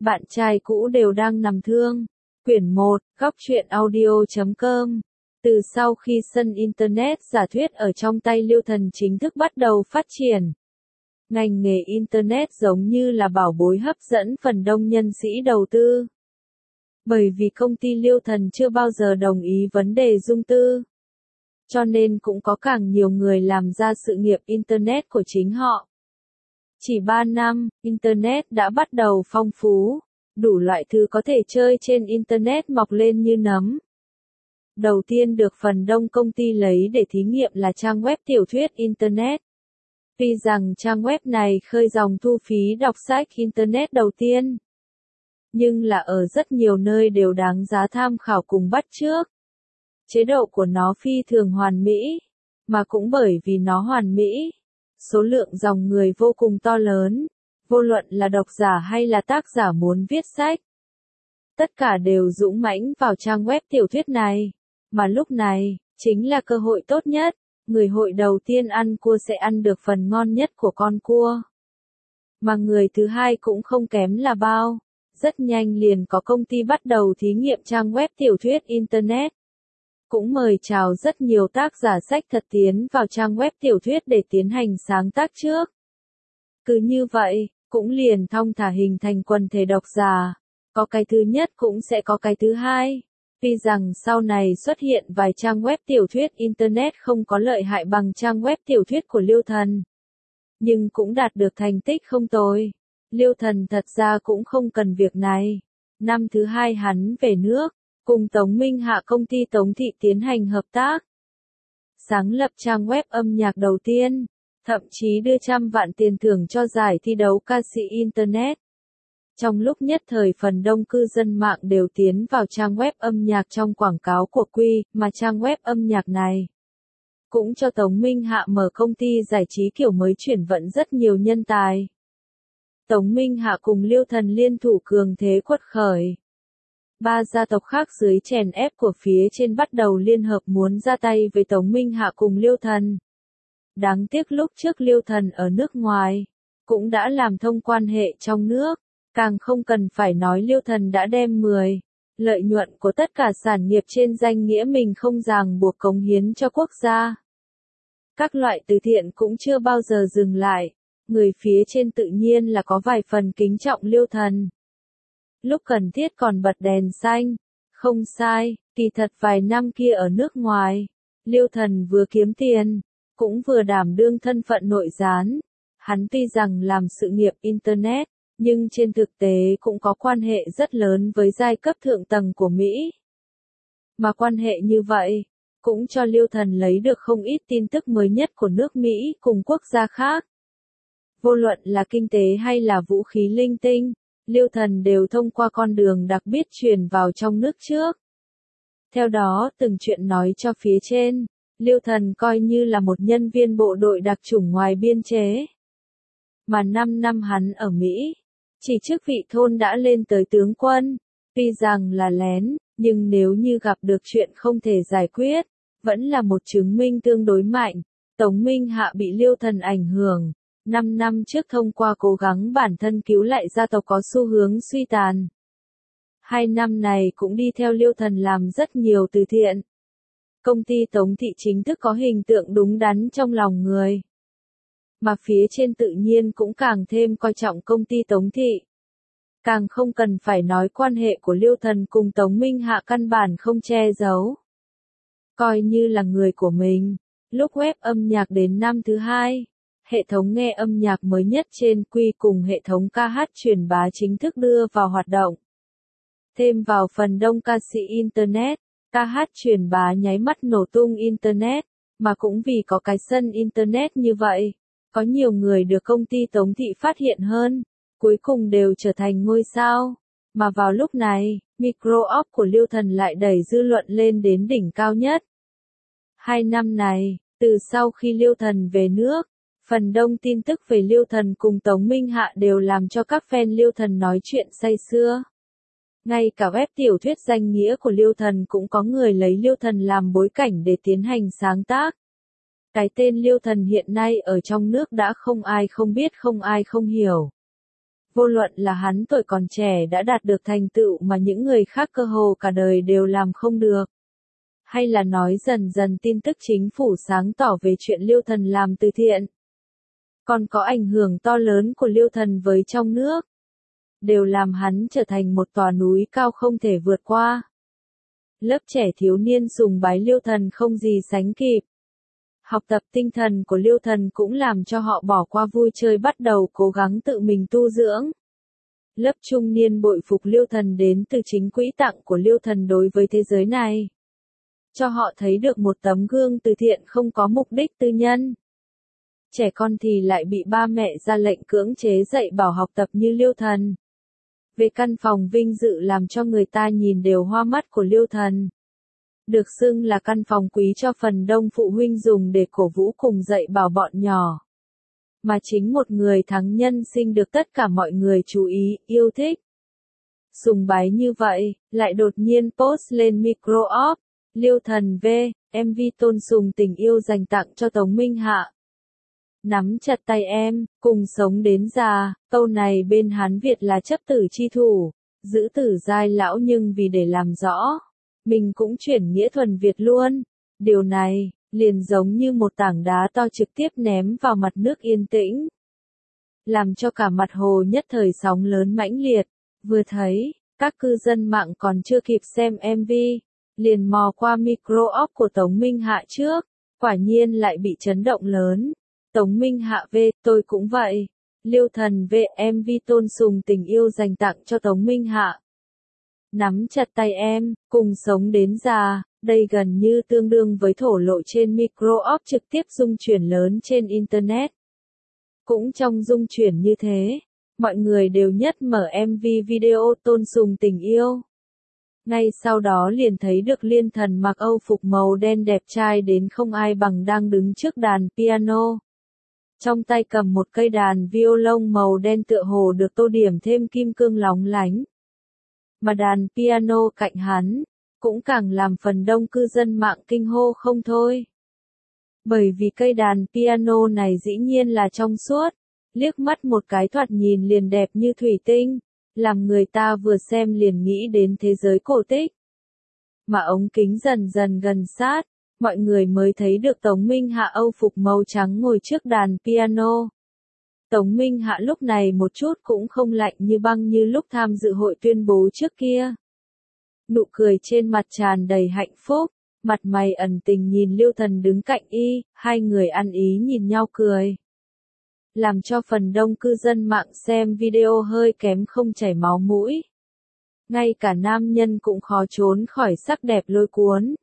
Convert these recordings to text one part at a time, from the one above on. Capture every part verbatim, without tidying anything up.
Bạn trai cũ đều đang nằm thương. Quyển một, góc truyện audio chấm com. Từ sau khi sân Internet giả thuyết ở trong tay Liêu Thần chính thức bắt đầu phát triển, ngành nghề Internet giống như là bảo bối hấp dẫn phần đông nhân sĩ đầu tư. Bởi vì công ty Liêu Thần chưa bao giờ đồng ý vấn đề dung tư, cho nên cũng có càng nhiều người làm ra sự nghiệp Internet của chính họ. Chỉ ba năm, Internet đã bắt đầu phong phú, đủ loại thứ có thể chơi trên Internet mọc lên như nấm. Đầu tiên được phần đông công ty lấy để thí nghiệm là trang web tiểu thuyết Internet. Tuy rằng trang web này khơi dòng thu phí đọc sách Internet đầu tiên, nhưng là ở rất nhiều nơi đều đáng giá tham khảo cùng bắt chước. Chế độ của nó phi thường hoàn mỹ, mà cũng bởi vì nó hoàn mỹ, số lượng dòng người vô cùng to lớn, vô luận là độc giả hay là tác giả muốn viết sách, tất cả đều dũng mãnh vào trang web tiểu thuyết này, mà lúc này, chính là cơ hội tốt nhất, người hội đầu tiên ăn cua sẽ ăn được phần ngon nhất của con cua. Mà người thứ hai cũng không kém là bao, rất nhanh liền có công ty bắt đầu thí nghiệm trang web tiểu thuyết Internet. Cũng mời chào rất nhiều tác giả sách thật tiến vào trang web tiểu thuyết để tiến hành sáng tác trước. Cứ như vậy, cũng liền thong thả hình thành quần thể độc giả. Có cái thứ nhất cũng sẽ có cái thứ hai. Tuy rằng sau này xuất hiện vài trang web tiểu thuyết Internet không có lợi hại bằng trang web tiểu thuyết của Liêu Thần, nhưng cũng đạt được thành tích không tồi. Liêu Thần thật ra cũng không cần việc này. Năm thứ hai hắn về nước, cùng Tống Minh Hạ công ty Tống Thị tiến hành hợp tác, sáng lập trang web âm nhạc đầu tiên, thậm chí đưa trăm vạn tiền thưởng cho giải thi đấu ca sĩ Internet. Trong lúc nhất thời phần đông cư dân mạng đều tiến vào trang web âm nhạc trong quảng cáo của Quy, mà trang web âm nhạc này cũng cho Tống Minh Hạ mở công ty giải trí kiểu mới chuyển vận rất nhiều nhân tài. Tống Minh Hạ cùng Liêu Thần liên thủ cường thế quật khởi. Ba gia tộc khác dưới chèn ép của phía trên bắt đầu liên hợp muốn ra tay với Tống Minh Hạ cùng Liêu Thần. Đáng tiếc lúc trước Liêu Thần ở nước ngoài, cũng đã làm thông quan hệ trong nước, càng không cần phải nói Liêu Thần đã đem mười lợi nhuận của tất cả sản nghiệp trên danh nghĩa mình không ràng buộc cống hiến cho quốc gia. Các loại từ thiện cũng chưa bao giờ dừng lại, người phía trên tự nhiên là có vài phần kính trọng Liêu Thần. Lúc cần thiết còn bật đèn xanh, không sai, kỳ thật vài năm kia ở nước ngoài, Liêu Thần vừa kiếm tiền, cũng vừa đảm đương thân phận nội gián. Hắn tuy rằng làm sự nghiệp Internet, nhưng trên thực tế cũng có quan hệ rất lớn với giai cấp thượng tầng của Mỹ. Mà quan hệ như vậy, cũng cho Liêu Thần lấy được không ít tin tức mới nhất của nước Mỹ cùng quốc gia khác. Vô luận là kinh tế hay là vũ khí linh tinh, Liêu Thần đều thông qua con đường đặc biệt truyền vào trong nước trước. Theo đó từng chuyện nói cho phía trên, Liêu Thần coi như là một nhân viên bộ đội đặc chủng ngoài biên chế. Mà năm năm hắn ở Mỹ, chỉ chức vị thôn đã lên tới tướng quân, tuy rằng là lén, nhưng nếu như gặp được chuyện không thể giải quyết, vẫn là một chứng minh tương đối mạnh. Tống Minh Hạ bị Liêu Thần ảnh hưởng. Năm năm trước thông qua cố gắng bản thân cứu lại gia tộc có xu hướng suy tàn. Hai năm này cũng đi theo Liêu Thần làm rất nhiều từ thiện. Công ty Tống Thị chính thức có hình tượng đúng đắn trong lòng người. Mà phía trên tự nhiên cũng càng thêm coi trọng công ty Tống Thị. Càng không cần phải nói quan hệ của Liêu Thần cùng Tống Minh Hạ căn bản không che giấu. Coi như là người của mình. Lúc web âm nhạc đến năm thứ hai, hệ thống nghe âm nhạc mới nhất trên Quy cùng hệ thống ca hát truyền bá chính thức đưa vào hoạt động. Thêm vào phần đông ca sĩ Internet, ca hát truyền bá nháy mắt nổ tung Internet, mà cũng vì có cái sân Internet như vậy, có nhiều người được công ty Tống Thị phát hiện hơn, cuối cùng đều trở thành ngôi sao. Mà vào lúc này, micro-op của Liêu Thần lại đẩy dư luận lên đến đỉnh cao nhất. Hai năm này, từ sau khi Liêu Thần về nước, phần đông tin tức về Liêu Thần cùng Tống Minh Hạ đều làm cho các fan Liêu Thần nói chuyện say sưa. Ngay cả web tiểu thuyết danh nghĩa của Liêu Thần cũng có người lấy Liêu Thần làm bối cảnh để tiến hành sáng tác. Cái tên Liêu Thần hiện nay ở trong nước đã không ai không biết không ai không hiểu. Vô luận là hắn tuổi còn trẻ đã đạt được thành tựu mà những người khác cơ hồ cả đời đều làm không được. Hay là nói dần dần tin tức chính phủ sáng tỏ về chuyện Liêu Thần làm từ thiện. Còn có ảnh hưởng to lớn của Liêu Thần với trong nước. Đều làm hắn trở thành một tòa núi cao không thể vượt qua. Lớp trẻ thiếu niên sùng bái Liêu Thần không gì sánh kịp. Học tập tinh thần của Liêu Thần cũng làm cho họ bỏ qua vui chơi bắt đầu cố gắng tự mình tu dưỡng. Lớp trung niên bội phục Liêu Thần đến từ chính quỹ tặng của Liêu Thần đối với thế giới này. Cho họ thấy được một tấm gương từ thiện không có mục đích tư nhân. Trẻ con thì lại bị ba mẹ ra lệnh cưỡng chế dạy bảo học tập như Liêu Thần. Về căn phòng vinh dự làm cho người ta nhìn đều hoa mắt của Liêu Thần. Được xưng là căn phòng quý cho phần đông phụ huynh dùng để cổ vũ cùng dạy bảo bọn nhỏ. Mà chính một người thắng nhân sinh được tất cả mọi người chú ý, yêu thích. Sùng bái như vậy, lại đột nhiên post lên micro off, Liêu Thần V, em vê tôn sùng tình yêu dành tặng cho Tống Minh Hạ. Nắm chặt tay em, cùng sống đến già, câu này bên Hán Việt là chấp tử chi thủ, giữ tử giai lão nhưng vì để làm rõ. Mình cũng chuyển nghĩa thuần Việt luôn. Điều này, liền giống như một tảng đá to trực tiếp ném vào mặt nước yên tĩnh. Làm cho cả mặt hồ nhất thời sóng lớn mãnh liệt. Vừa thấy, các cư dân mạng còn chưa kịp xem em vê, liền mò qua micro off của Tống Minh Hạ trước. Quả nhiên lại bị chấn động lớn. Tống Minh Hạ V, tôi cũng vậy. Liêu Thần V, em vê tôn sùng tình yêu dành tặng cho Tống Minh Hạ. Nắm chặt tay em, cùng sống đến già, đây gần như tương đương với thổ lộ trên micro off trực tiếp dung chuyển lớn trên Internet. Cũng trong dung chuyển như thế, mọi người đều nhất mở em vê video tôn sùng tình yêu. Ngay sau đó liền thấy được Liên Thần mặc âu phục màu đen đẹp trai đến không ai bằng đang đứng trước đàn piano. Trong tay cầm một cây đàn violon màu đen tựa hồ được tô điểm thêm kim cương lóng lánh. Mà đàn piano cạnh hắn, cũng càng làm phần đông cư dân mạng kinh hô không thôi. Bởi vì cây đàn piano này dĩ nhiên là trong suốt, liếc mắt một cái thoạt nhìn liền đẹp như thủy tinh, làm người ta vừa xem liền nghĩ đến thế giới cổ tích. Mà ống kính dần dần gần sát, mọi người mới thấy được Tống Minh Hạ âu phục màu trắng ngồi trước đàn piano. Tống Minh Hạ lúc này một chút cũng không lạnh như băng như lúc tham dự hội tuyên bố trước kia. Nụ cười trên mặt tràn đầy hạnh phúc, mặt mày ẩn tình nhìn Liêu Thần đứng cạnh y, hai người ăn ý nhìn nhau cười. Làm cho phần đông cư dân mạng xem video hơi kém không chảy máu mũi. Ngay cả nam nhân cũng khó trốn khỏi sắc đẹp lôi cuốn.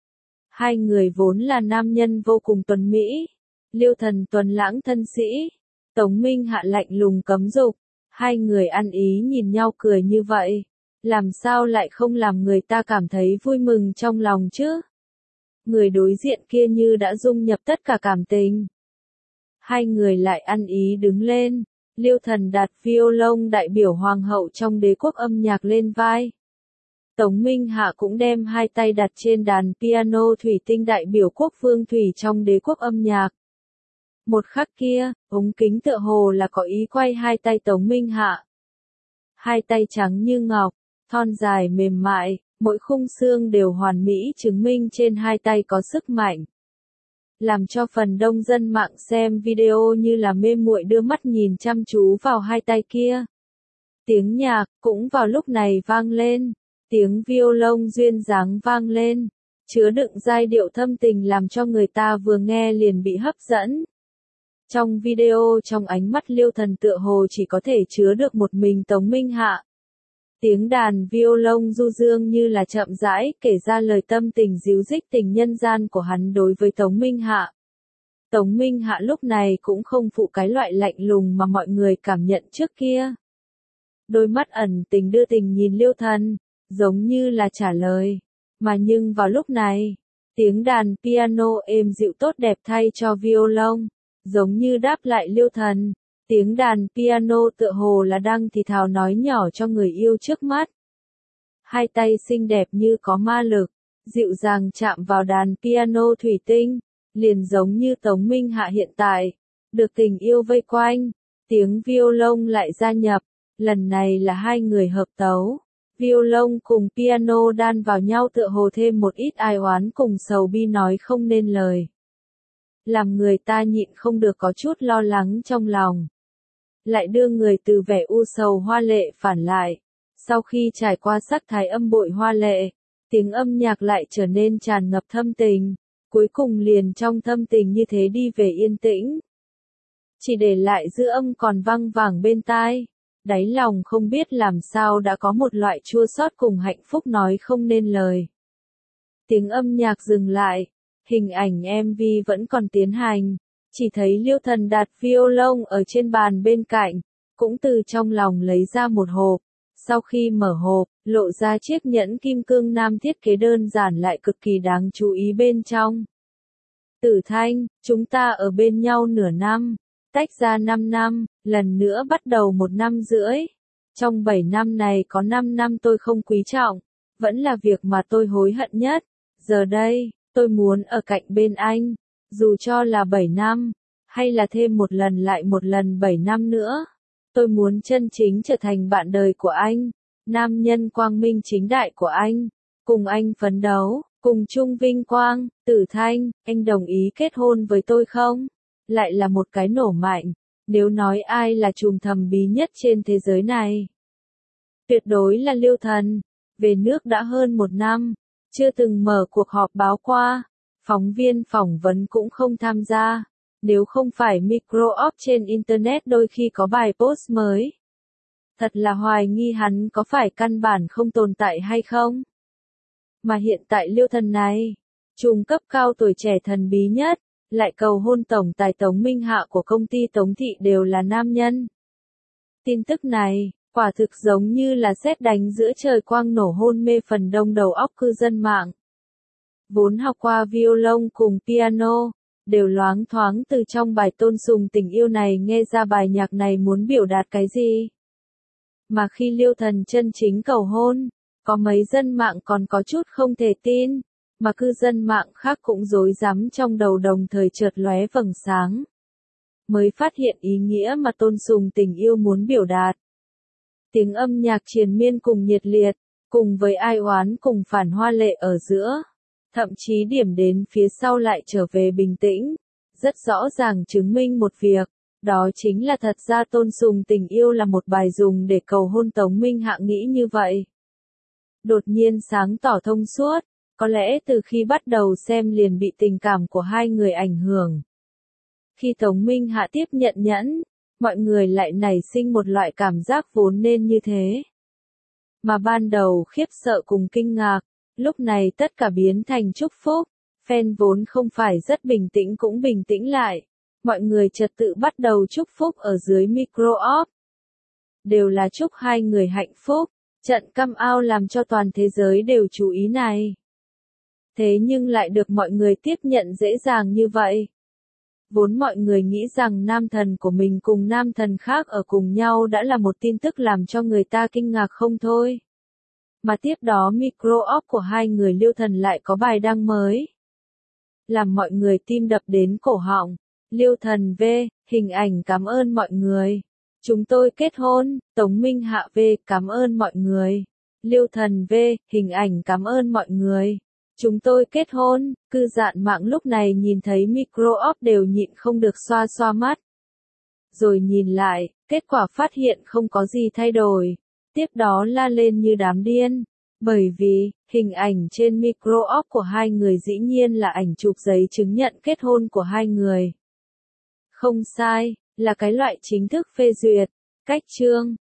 Hai người vốn là nam nhân vô cùng tuấn mỹ. Liêu Thần tuấn lãng thân sĩ. Tống Minh Hạ lạnh lùng cấm dục. Hai người ăn ý nhìn nhau cười như vậy. Làm sao lại không làm người ta cảm thấy vui mừng trong lòng chứ? Người đối diện kia như đã dung nhập tất cả cảm tình. Hai người lại ăn ý đứng lên. Liêu Thần đặt violon đại biểu hoàng hậu trong đế quốc âm nhạc lên vai. Tống Minh Hạ cũng đem hai tay đặt trên đàn piano thủy tinh đại biểu quốc phương thủy trong đế quốc âm nhạc. Một khắc kia, ống kính tựa hồ là có ý quay hai tay Tống Minh Hạ. Hai tay trắng như ngọc, thon dài mềm mại, mỗi khung xương đều hoàn mỹ chứng minh trên hai tay có sức mạnh. Làm cho phần đông dân mạng xem video như là mê muội đưa mắt nhìn chăm chú vào hai tay kia. Tiếng nhạc cũng vào lúc này vang lên, tiếng violon duyên dáng vang lên, chứa đựng giai điệu thâm tình làm cho người ta vừa nghe liền bị hấp dẫn. Trong video trong ánh mắt Liêu Thần tựa hồ chỉ có thể chứa được một mình Tống Minh Hạ. Tiếng đàn violon du dương như là chậm rãi kể ra lời tâm tình díu dít tình nhân gian của hắn đối với Tống Minh Hạ. Tống Minh Hạ lúc này cũng không phụ cái loại lạnh lùng mà mọi người cảm nhận trước kia. Đôi mắt ẩn tình đưa tình nhìn Liêu Thần, giống như là trả lời. Mà nhưng vào lúc này, tiếng đàn piano êm dịu tốt đẹp thay cho violon, giống như đáp lại Liêu Thần. Tiếng đàn piano tựa hồ là đang thì thào nói nhỏ cho người yêu trước mắt. Hai tay xinh đẹp như có ma lực, dịu dàng chạm vào đàn piano thủy tinh, liền giống như Tống Minh Hạ hiện tại, được tình yêu vây quanh, tiếng violon lại gia nhập, Lần này là hai người hợp tấu. Violon cùng piano đan vào nhau tựa hồ thêm một ít ai oán cùng sầu bi nói không nên lời. Làm người ta nhịn không được có chút lo lắng trong lòng. Lại đưa người từ vẻ u sầu hoa lệ phản lại. Sau khi trải qua sắc thái âm bội hoa lệ, tiếng âm nhạc lại trở nên tràn ngập thâm tình. Cuối cùng liền trong thâm tình như thế đi về yên tĩnh. Chỉ để lại dư âm còn vang vẳng bên tai. Đáy lòng không biết làm sao đã có một loại chua xót cùng hạnh phúc nói không nên lời. Tiếng âm nhạc dừng lại, hình ảnh em vê vẫn còn tiến hành, chỉ thấy Liêu Thần đặt violon ở trên bàn bên cạnh, cũng từ trong lòng lấy ra một hộp, sau khi mở hộp, lộ ra chiếc nhẫn kim cương nam thiết kế đơn giản lại cực kỳ đáng chú ý bên trong. Tử Thanh, chúng ta ở bên nhau nửa năm. Tách ra năm năm, lần nữa bắt đầu một năm rưỡi. Trong bảy năm này có năm năm tôi không quý trọng, vẫn là việc mà tôi hối hận nhất. Giờ đây, tôi muốn ở cạnh bên anh, dù cho là bảy năm, hay là thêm một lần lại một lần bảy năm nữa. Tôi muốn chân chính trở thành bạn đời của anh, nam nhân quang minh chính đại của anh, cùng anh phấn đấu, cùng chung vinh quang. Tử Thanh, anh đồng ý kết hôn với tôi không? Lại là một cái nổ mạnh, nếu nói ai là trùm thầm bí nhất trên thế giới này. Tuyệt đối là Liêu Thần, về nước đã hơn một năm, chưa từng mở cuộc họp báo qua, phóng viên phỏng vấn cũng không tham gia, nếu không phải micro-op trên Internet đôi khi có bài post mới. Thật là hoài nghi hắn có phải căn bản không tồn tại hay không. Mà hiện tại Liêu Thần này, trùm cấp cao tuổi trẻ thần bí nhất, lại cầu hôn tổng tài Tống Minh Hạ của công ty Tống Thị đều là nam nhân. Tin tức này, quả thực giống như là sét đánh giữa trời quang nổ hôn mê phần đông đầu óc cư dân mạng. Vốn học qua violon cùng piano, đều loáng thoáng từ trong bài tôn sùng tình yêu này nghe ra bài nhạc này muốn biểu đạt cái gì. Mà khi Liêu Thần chân chính cầu hôn, có mấy dân mạng còn có chút không thể tin. Mà cư dân mạng khác cũng rối rắm trong đầu đồng thời chợt lóe vầng sáng. Mới phát hiện ý nghĩa mà tôn sùng tình yêu muốn biểu đạt. Tiếng âm nhạc triền miên cùng nhiệt liệt, cùng với ai oán cùng phản hoa lệ ở giữa. Thậm chí điểm đến phía sau lại trở về bình tĩnh. Rất rõ ràng chứng minh một việc, đó chính là thật ra tôn sùng tình yêu là một bài dùng để cầu hôn Tống Minh Hạ nghĩ như vậy. Đột nhiên sáng tỏ thông suốt. Có lẽ từ khi bắt đầu xem liền bị tình cảm của hai người ảnh hưởng. Khi Tống Minh Hạ tiếp nhận nhẫn, mọi người lại nảy sinh một loại cảm giác vốn nên như thế. Mà ban đầu khiếp sợ cùng kinh ngạc, lúc này tất cả biến thành chúc phúc. Fan vốn không phải rất bình tĩnh cũng bình tĩnh lại. Mọi người trật tự bắt đầu chúc phúc ở dưới micro-op. Đều là chúc hai người hạnh phúc. Trận come out làm cho toàn thế giới đều chú ý này. Thế nhưng lại được mọi người tiếp nhận dễ dàng như vậy. Vốn mọi người nghĩ rằng nam thần của mình cùng nam thần khác ở cùng nhau đã là một tin tức làm cho người ta kinh ngạc không thôi. Mà tiếp đó micro-op của hai người Liêu Thần lại có bài đăng mới. Làm mọi người tim đập đến cổ họng. Liêu Thần V, hình ảnh cảm ơn mọi người. Chúng tôi kết hôn, Tống Minh Hạ V, cảm ơn mọi người. Liêu Thần V, hình ảnh cảm ơn mọi người. Chúng tôi kết hôn, cư dạn mạng lúc này nhìn thấy micro-op đều nhịn không được xoa xoa mắt. Rồi nhìn lại, kết quả phát hiện không có gì thay đổi. Tiếp đó la lên như đám điên. Bởi vì, hình ảnh trên micro-op của hai người dĩ nhiên là ảnh chụp giấy chứng nhận kết hôn của hai người. Không sai, là cái loại chính thức phê duyệt, cách chương.